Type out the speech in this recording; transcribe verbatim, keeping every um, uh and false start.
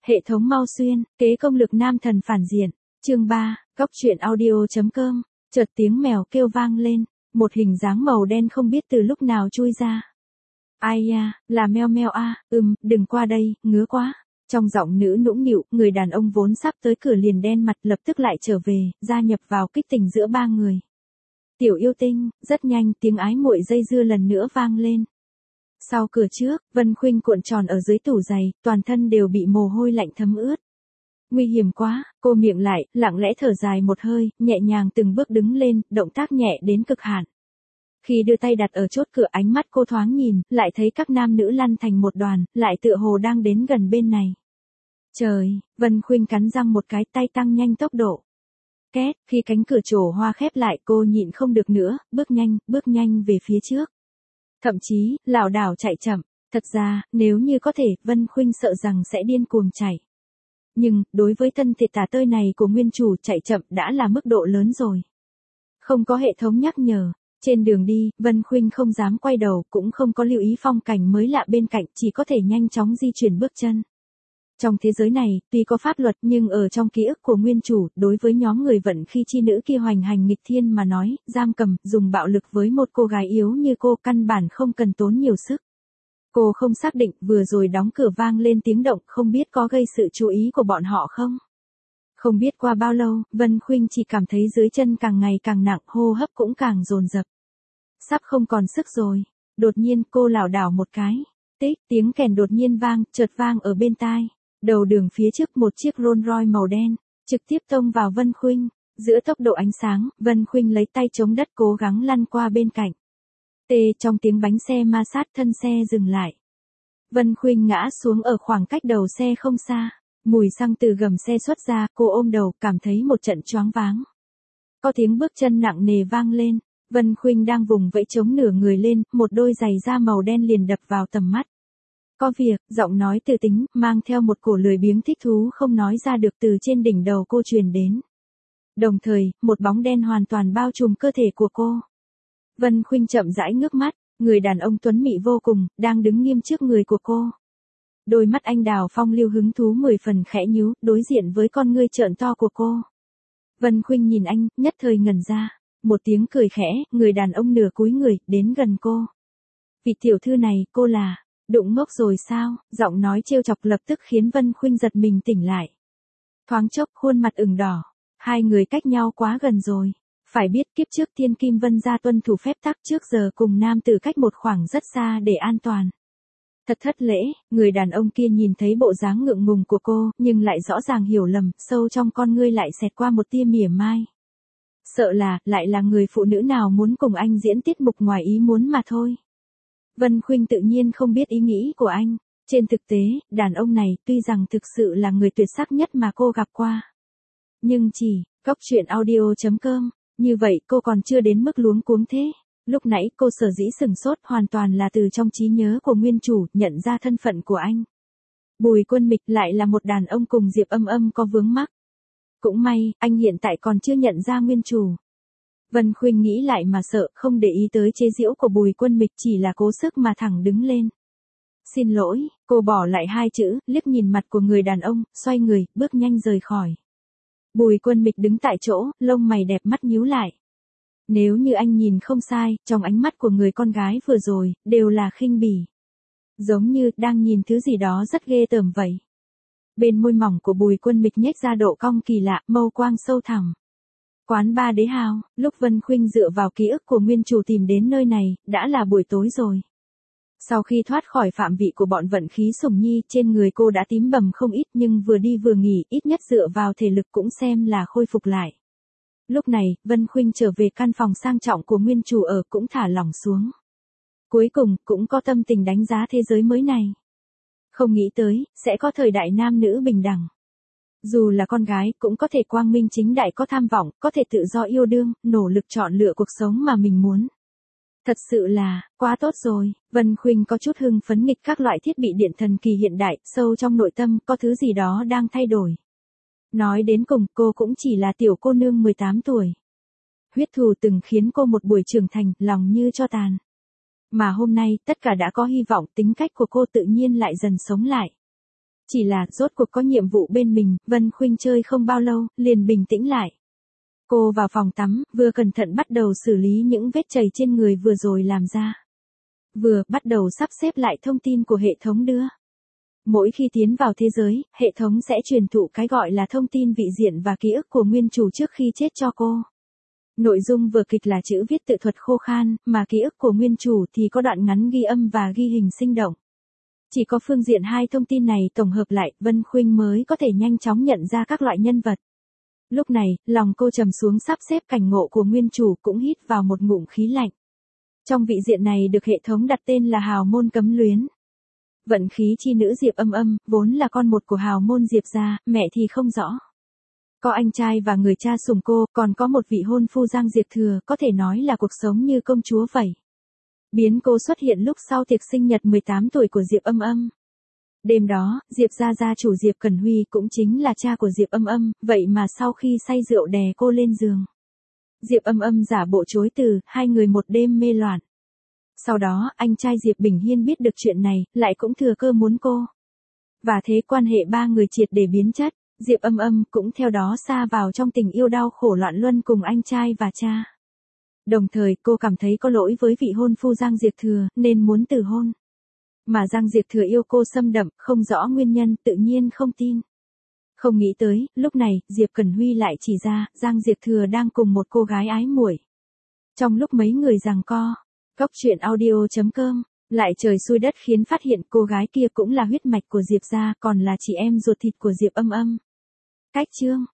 Hệ thống mau xuyên, kế công lực nam thần phản diện. Chương ba, góc truyện audio.com. Chợt tiếng mèo kêu vang lên, một hình dáng màu đen không biết từ lúc nào chui ra. Ai ya, là meo meo a, ừm, đừng qua đây, ngứa quá. Trong giọng nữ nũng nịu, người đàn ông vốn sắp tới cửa liền đen mặt lập tức lại trở về, gia nhập vào kích tình giữa ba người. Tiểu yêu tinh, rất nhanh tiếng ái muội dây dưa lần nữa vang lên. Sau cửa trước, Vân Khuynh cuộn tròn ở dưới tủ giày, toàn thân đều bị mồ hôi lạnh thấm ướt. Nguy hiểm quá, cô miệng lại, lặng lẽ thở dài một hơi, nhẹ nhàng từng bước đứng lên, động tác nhẹ đến cực hạn. Khi đưa tay đặt ở chốt cửa, ánh mắt cô thoáng nhìn, lại thấy các nam nữ lăn thành một đoàn, lại tựa hồ đang đến gần bên này. Trời, Vân Khuynh cắn răng một cái, tay tăng nhanh tốc độ. Két, khi cánh cửa trổ hoa khép lại, cô nhịn không được nữa, bước nhanh, bước nhanh về phía trước. Thậm chí, lảo đảo chạy chậm, thật ra, nếu như có thể, Vân Khuynh sợ rằng sẽ điên cuồng chạy. Nhưng, đối với thân thể tả tơi này của nguyên chủ, chạy chậm đã là mức độ lớn rồi. Không có hệ thống nhắc nhở, trên đường đi, Vân Khuynh không dám quay đầu, cũng không có lưu ý phong cảnh mới lạ bên cạnh, chỉ có thể nhanh chóng di chuyển bước chân. Trong thế giới này, tuy có pháp luật nhưng ở trong ký ức của nguyên chủ, đối với nhóm người vận khi chi nữ kia hoành hành nghịch thiên mà nói, giam cầm, dùng bạo lực với một cô gái yếu như cô căn bản không cần tốn nhiều sức. Cô không xác định vừa rồi đóng cửa vang lên tiếng động, không biết có gây sự chú ý của bọn họ không? Không biết qua bao lâu, Vân Khuynh chỉ cảm thấy dưới chân càng ngày càng nặng, hô hấp cũng càng dồn dập. Sắp không còn sức rồi. Đột nhiên cô lảo đảo một cái. Tích, tiếng kèn đột nhiên vang, chợt vang ở bên tai. Đầu đường phía trước một chiếc Rolls Royce màu đen, trực tiếp tông vào Vân Khuynh. Giữa tốc độ ánh sáng, Vân Khuynh lấy tay chống đất cố gắng lăn qua bên cạnh. Tê trong tiếng bánh xe ma sát, thân xe dừng lại. Vân Khuynh ngã xuống ở khoảng cách đầu xe không xa. Mùi xăng từ gầm xe xuất ra, cô ôm đầu, cảm thấy một trận choáng váng. Có tiếng bước chân nặng nề vang lên, Vân Khuynh đang vùng vẫy chống nửa người lên, một đôi giày da màu đen liền đập vào tầm mắt. Có việc, giọng nói từ tính, mang theo một cổ lười biếng thích thú không nói ra được từ trên đỉnh đầu cô truyền đến. Đồng thời, một bóng đen hoàn toàn bao trùm cơ thể của cô. Vân Khuynh chậm rãi ngước mắt, người đàn ông tuấn mỹ vô cùng, đang đứng nghiêm trước người của cô. Đôi mắt anh đào phong lưu hứng thú mười phần khẽ nhíu, đối diện với con ngươi trợn to của cô. Vân Khuynh nhìn anh, nhất thời ngẩn ra. Một tiếng cười khẽ, người đàn ông nửa cúi người, đến gần cô. Vị tiểu thư này, cô là, đụng ngốc rồi sao? Giọng nói trêu chọc lập tức khiến Vân Khuynh giật mình tỉnh lại. Thoáng chốc, khuôn mặt ửng đỏ. Hai người cách nhau quá gần rồi. Phải biết kiếp trước Thiên Kim Vân gia tuân thủ phép tắc trước giờ cùng nam tử cách một khoảng rất xa để an toàn. Thật thất lễ, người đàn ông kia nhìn thấy bộ dáng ngượng ngùng của cô, nhưng lại rõ ràng hiểu lầm, sâu trong con ngươi lại xẹt qua một tia mỉa mai. Sợ là, lại là người phụ nữ nào muốn cùng anh diễn tiết mục ngoài ý muốn mà thôi. Vân Khuynh tự nhiên không biết ý nghĩ của anh. Trên thực tế, đàn ông này tuy rằng thực sự là người tuyệt sắc nhất mà cô gặp qua. Nhưng chỉ, góc truyện audio.com, như vậy cô còn chưa đến mức luống cuống thế. Lúc nãy cô sở dĩ sửng sốt hoàn toàn là từ trong trí nhớ của nguyên chủ, nhận ra thân phận của anh. Bùi Quân Mịch lại là một đàn ông cùng Diệp Âm Âm có vướng mắc. Cũng may, anh hiện tại còn chưa nhận ra nguyên chủ. Vân Khuynh nghĩ lại mà sợ, không để ý tới chế giễu của Bùi Quân Mịch, chỉ là cố sức mà thẳng đứng lên. Xin lỗi, cô bỏ lại hai chữ, liếc nhìn mặt của người đàn ông, xoay người, bước nhanh rời khỏi. Bùi Quân Mịch đứng tại chỗ, lông mày đẹp mắt nhíu lại. Nếu như anh nhìn không sai, trong ánh mắt của người con gái vừa rồi, đều là khinh bỉ. Giống như, đang nhìn thứ gì đó rất ghê tởm vậy. Bên môi mỏng của Bùi Quân Mịch nhếch ra độ cong kỳ lạ, mâu quang sâu thẳm. Quán ba Đế Hào, lúc Vân Khuynh dựa vào ký ức của nguyên chủ tìm đến nơi này, đã là buổi tối rồi. Sau khi thoát khỏi phạm vị của bọn vận khí sủng nhi, trên người cô đã tím bầm không ít, nhưng vừa đi vừa nghỉ, ít nhất dựa vào thể lực cũng xem là khôi phục lại. Lúc này, Vân Khuynh trở về căn phòng sang trọng của nguyên chủ ở, cũng thả lỏng xuống. Cuối cùng, cũng có tâm tình đánh giá thế giới mới này. Không nghĩ tới, sẽ có thời đại nam nữ bình đẳng. Dù là con gái, cũng có thể quang minh chính đại, có tham vọng, có thể tự do yêu đương, nỗ lực chọn lựa cuộc sống mà mình muốn. Thật sự là, quá tốt rồi. Vân Khuynh có chút hưng phấn nghịch các loại thiết bị điện thần kỳ hiện đại, sâu trong nội tâm, có thứ gì đó đang thay đổi. Nói đến cùng, cô cũng chỉ là tiểu cô nương mười tám tuổi. Huyết thù từng khiến cô một buổi trưởng thành, lòng như tro tàn. Mà hôm nay, tất cả đã có hy vọng, tính cách của cô tự nhiên lại dần sống lại. Chỉ là rốt cuộc có nhiệm vụ bên mình, Vân Khuynh chơi không bao lâu, liền bình tĩnh lại. Cô vào phòng tắm, vừa cẩn thận bắt đầu xử lý những vết chảy trên người vừa rồi làm ra. Vừa bắt đầu sắp xếp lại thông tin của hệ thống đưa. Mỗi khi tiến vào thế giới, hệ thống sẽ truyền thụ cái gọi là thông tin vị diện và ký ức của nguyên chủ trước khi chết cho cô. Nội dung vừa kịch là chữ viết tự thuật khô khan, mà ký ức của nguyên chủ thì có đoạn ngắn ghi âm và ghi hình sinh động. Chỉ có phương diện hai thông tin này tổng hợp lại, Vân Khuynh mới có thể nhanh chóng nhận ra các loại nhân vật. Lúc này, lòng cô trầm xuống sắp xếp cảnh ngộ của nguyên chủ cũng hít vào một ngụm khí lạnh. Trong vị diện này được hệ thống đặt tên là hào môn cấm luyến. Vận khí chi nữ Diệp Âm Âm, vốn là con một của hào môn Diệp gia, mẹ thì không rõ. Có anh trai và người cha sủng cô, còn có một vị hôn phu Giang Diệp Thừa, có thể nói là cuộc sống như công chúa vậy. Biến cố xuất hiện lúc sau tiệc sinh nhật mười tám tuổi của Diệp Âm Âm. Đêm đó, Diệp gia gia chủ Diệp Cẩn Huy cũng chính là cha của Diệp Âm Âm, vậy mà sau khi say rượu đè cô lên giường. Diệp Âm Âm giả bộ chối từ, hai người một đêm mê loạn. Sau đó, anh trai Diệp Bình Hiên biết được chuyện này, lại cũng thừa cơ muốn cô. Và thế quan hệ ba người triệt để biến chất, Diệp Âm Âm cũng theo đó sa vào trong tình yêu đau khổ loạn luân cùng anh trai và cha. Đồng thời cô cảm thấy có lỗi với vị hôn phu Giang Diệp Thừa, nên muốn từ hôn. Mà Giang Diệp Thừa yêu cô xâm đậm, không rõ nguyên nhân, tự nhiên không tin. Không nghĩ tới, lúc này, Diệp Cẩn Huy lại chỉ ra, Giang Diệp Thừa đang cùng một cô gái ái muội. Trong lúc mấy người giằng co, Cóc truyện audio chấm com, lại trời xui đất khiến phát hiện cô gái kia cũng là huyết mạch của Diệp gia, còn là chị em ruột thịt của Diệp Âm Âm. Cách chương